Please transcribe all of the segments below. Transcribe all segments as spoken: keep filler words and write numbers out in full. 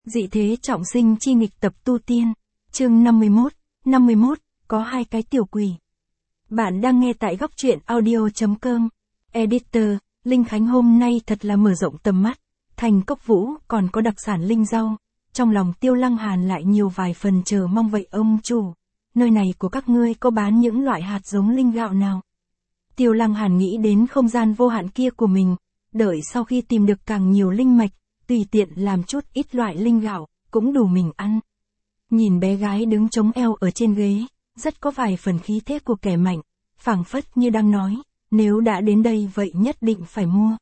Dị thế trọng sinh chi nghịch tập tu tiên, chương năm mươi mốt, năm mươi mốt, có hai cái tiểu quỷ. Bạn đang nghe tại góc truyện audio.com. Editor, Linh Khánh hôm nay thật là mở rộng tầm mắt. Thành Cốc Vũ còn có đặc sản linh rau. Trong lòng Tiêu Lăng Hàn lại nhiều vài phần chờ mong vậy ông chủ. Nơi này của các ngươi có bán những loại hạt giống linh gạo nào? Tiêu Lăng Hàn nghĩ đến không gian vô hạn kia của mình. Đợi sau khi tìm được càng nhiều linh mạch, tùy tiện làm chút ít loại linh gạo, cũng đủ mình ăn. Nhìn bé gái đứng chống eo ở trên ghế, rất có vài phần khí thế của kẻ mạnh, phảng phất như đang nói, nếu đã đến đây vậy nhất định phải mua.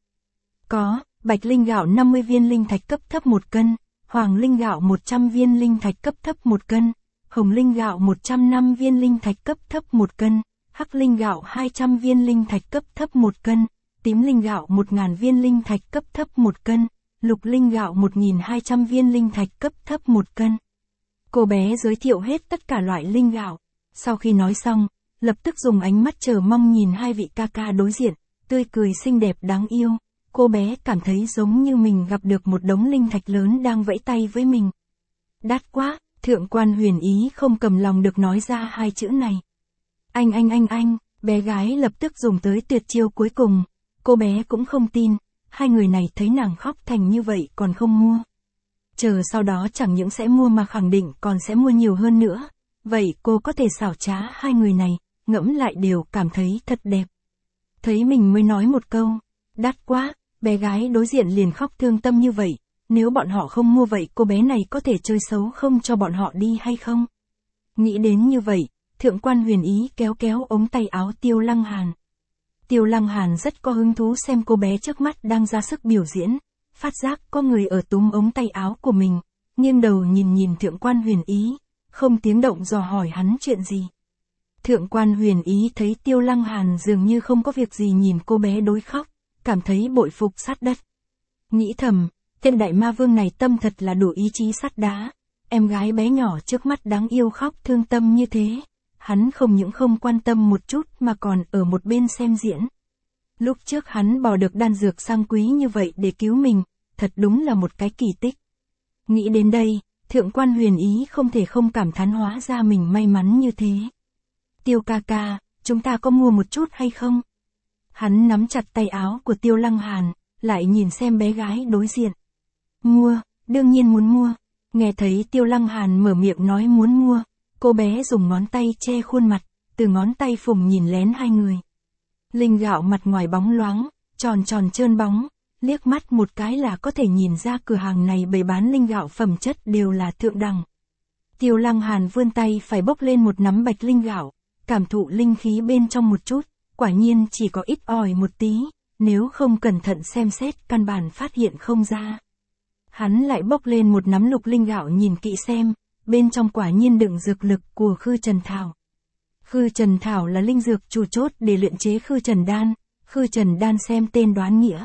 Có, bạch linh gạo năm mươi viên linh thạch cấp thấp một cân, hoàng linh gạo một trăm viên linh thạch cấp thấp một cân, hồng linh gạo một trăm năm viên linh thạch cấp thấp một cân, hắc linh gạo hai trăm viên linh thạch cấp thấp một cân, tím linh gạo một nghìn viên linh thạch cấp thấp một cân, lục linh gạo một nghìn hai trăm viên linh thạch cấp thấp một cân. Cô bé giới thiệu hết tất cả loại linh gạo. Sau khi nói xong, lập tức dùng ánh mắt chờ mong nhìn hai vị ca ca đối diện, tươi cười xinh đẹp đáng yêu. Cô bé cảm thấy giống như mình gặp được một đống linh thạch lớn đang vẫy tay với mình. Đắt quá, Thượng Quan Huyền Ý không cầm lòng được nói ra hai chữ này. Anh anh anh anh, bé gái lập tức dùng tới tuyệt chiêu cuối cùng. Cô bé cũng không tin, hai người này thấy nàng khóc thành như vậy còn không mua. Chờ sau đó chẳng những sẽ mua mà khẳng định còn sẽ mua nhiều hơn nữa. Vậy cô có thể xảo trá hai người này, ngẫm lại đều cảm thấy thật đẹp. Thấy mình mới nói một câu, đắt quá, bé gái đối diện liền khóc thương tâm như vậy. Nếu bọn họ không mua vậy cô bé này có thể chơi xấu không cho bọn họ đi hay không? Nghĩ đến như vậy, Thượng Quan Huyền Ý kéo kéo ống tay áo Tiêu Lăng Hàn. Tiêu Lăng Hàn rất có hứng thú xem cô bé trước mắt đang ra sức biểu diễn, phát giác có người ở túm ống tay áo của mình, nghiêng đầu nhìn nhìn Thượng Quan Huyền Ý, không tiếng động dò hỏi hắn chuyện gì. Thượng Quan Huyền Ý thấy Tiêu Lăng Hàn dường như không có việc gì nhìn cô bé đối khóc, cảm thấy bội phục sát đất. Nghĩ thầm, tên đại ma vương này tâm thật là đủ ý chí sắt đá, em gái bé nhỏ trước mắt đáng yêu khóc thương tâm như thế. Hắn không những không quan tâm một chút mà còn ở một bên xem diễn. Lúc trước hắn bỏ được đan dược sang quý như vậy để cứu mình, thật đúng là một cái kỳ tích. Nghĩ đến đây, Thượng Quan Huyền Ý không thể không cảm thán hóa ra mình may mắn như thế. Tiêu ca ca, chúng ta có mua một chút hay không? Hắn nắm chặt tay áo của Tiêu Lăng Hàn, lại nhìn xem bé gái đối diện. Mua, đương nhiên muốn mua. Nghe thấy Tiêu Lăng Hàn mở miệng nói muốn mua. Cô bé dùng ngón tay che khuôn mặt, từ ngón tay phùng nhìn lén hai người. Linh gạo mặt ngoài bóng loáng, tròn tròn trơn bóng, liếc mắt một cái là có thể nhìn ra cửa hàng này bày bán linh gạo phẩm chất đều là thượng đẳng. Tiêu Lăng Hàn vươn tay phải bốc lên một nắm bạch linh gạo, cảm thụ linh khí bên trong một chút, quả nhiên chỉ có ít ỏi một tí, nếu không cẩn thận xem xét căn bản phát hiện không ra. Hắn lại bốc lên một nắm lục linh gạo nhìn kỹ xem. Bên trong quả nhiên đựng dược lực của Khư Trần Thảo. Khư Trần Thảo là linh dược chủ chốt để luyện chế Khư Trần Đan, Khư Trần Đan xem tên đoán nghĩa.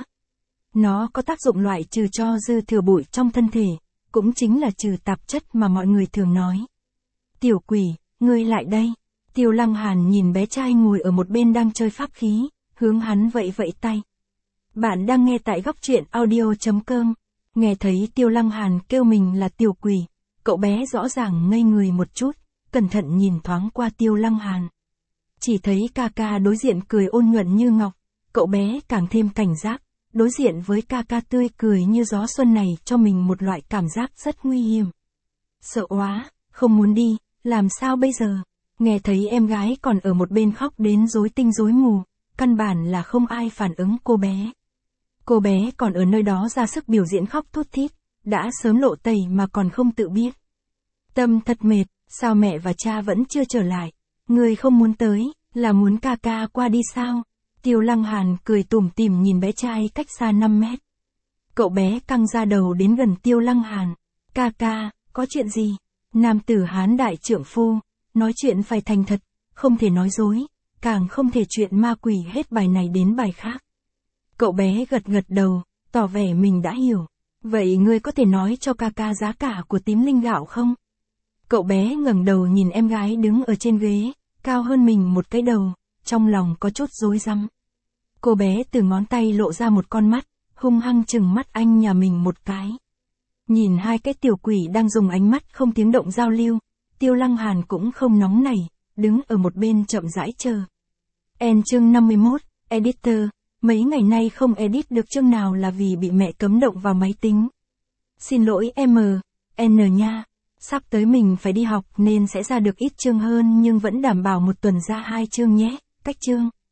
Nó có tác dụng loại trừ cho dư thừa bụi trong thân thể, cũng chính là trừ tạp chất mà mọi người thường nói. Tiểu quỷ, ngươi lại đây. Tiêu Lăng Hàn nhìn bé trai ngồi ở một bên đang chơi pháp khí, hướng hắn vẫy vẫy tay. Bạn đang nghe tại góc truyện audio.com. Nghe thấy Tiêu Lăng Hàn kêu mình là tiểu quỷ. Cậu bé rõ ràng ngây người một chút, cẩn thận nhìn thoáng qua Tiêu Lăng Hàn. Chỉ thấy ca ca đối diện cười ôn nhuận như ngọc, cậu bé càng thêm cảnh giác, đối diện với ca ca tươi cười như gió xuân này cho mình một loại cảm giác rất nguy hiểm. Sợ quá, không muốn đi, làm sao bây giờ? Nghe thấy em gái còn ở một bên khóc đến rối tinh rối mù, căn bản là không ai phản ứng cô bé. Cô bé còn ở nơi đó ra sức biểu diễn khóc thút thít. Đã sớm lộ tẩy mà còn không tự biết. Tâm thật mệt, sao mẹ và cha vẫn chưa trở lại? Người không muốn tới, là muốn ca ca qua đi sao? Tiêu Lăng Hàn cười tủm tỉm nhìn bé trai cách xa năm mét. Cậu bé căng ra đầu đến gần Tiêu Lăng Hàn. Ca ca, có chuyện gì? Nam tử Hán đại trượng phu, nói chuyện phải thành thật, không thể nói dối, càng không thể chuyện ma quỷ hết bài này đến bài khác. Cậu bé gật gật đầu, tỏ vẻ mình đã hiểu. Vậy ngươi có thể nói cho ca ca giá cả của tím linh gạo không? Cậu bé ngẩng đầu nhìn em gái đứng ở trên ghế, cao hơn mình một cái đầu, trong lòng có chút rối rắm. Cô bé từ ngón tay lộ ra một con mắt, hung hăng chừng mắt anh nhà mình một cái. Nhìn hai cái tiểu quỷ đang dùng ánh mắt không tiếng động giao lưu, Tiêu Lăng Hàn cũng không nóng nảy, đứng ở một bên chậm rãi chờ. End chương năm mươi mốt, Editor, mấy ngày nay không edit được chương nào là vì bị mẹ cấm động vào máy tính. Xin lỗi em, N nha, sắp tới mình phải đi học nên sẽ ra được ít chương hơn nhưng vẫn đảm bảo một tuần ra hai chương nhé, cách chương.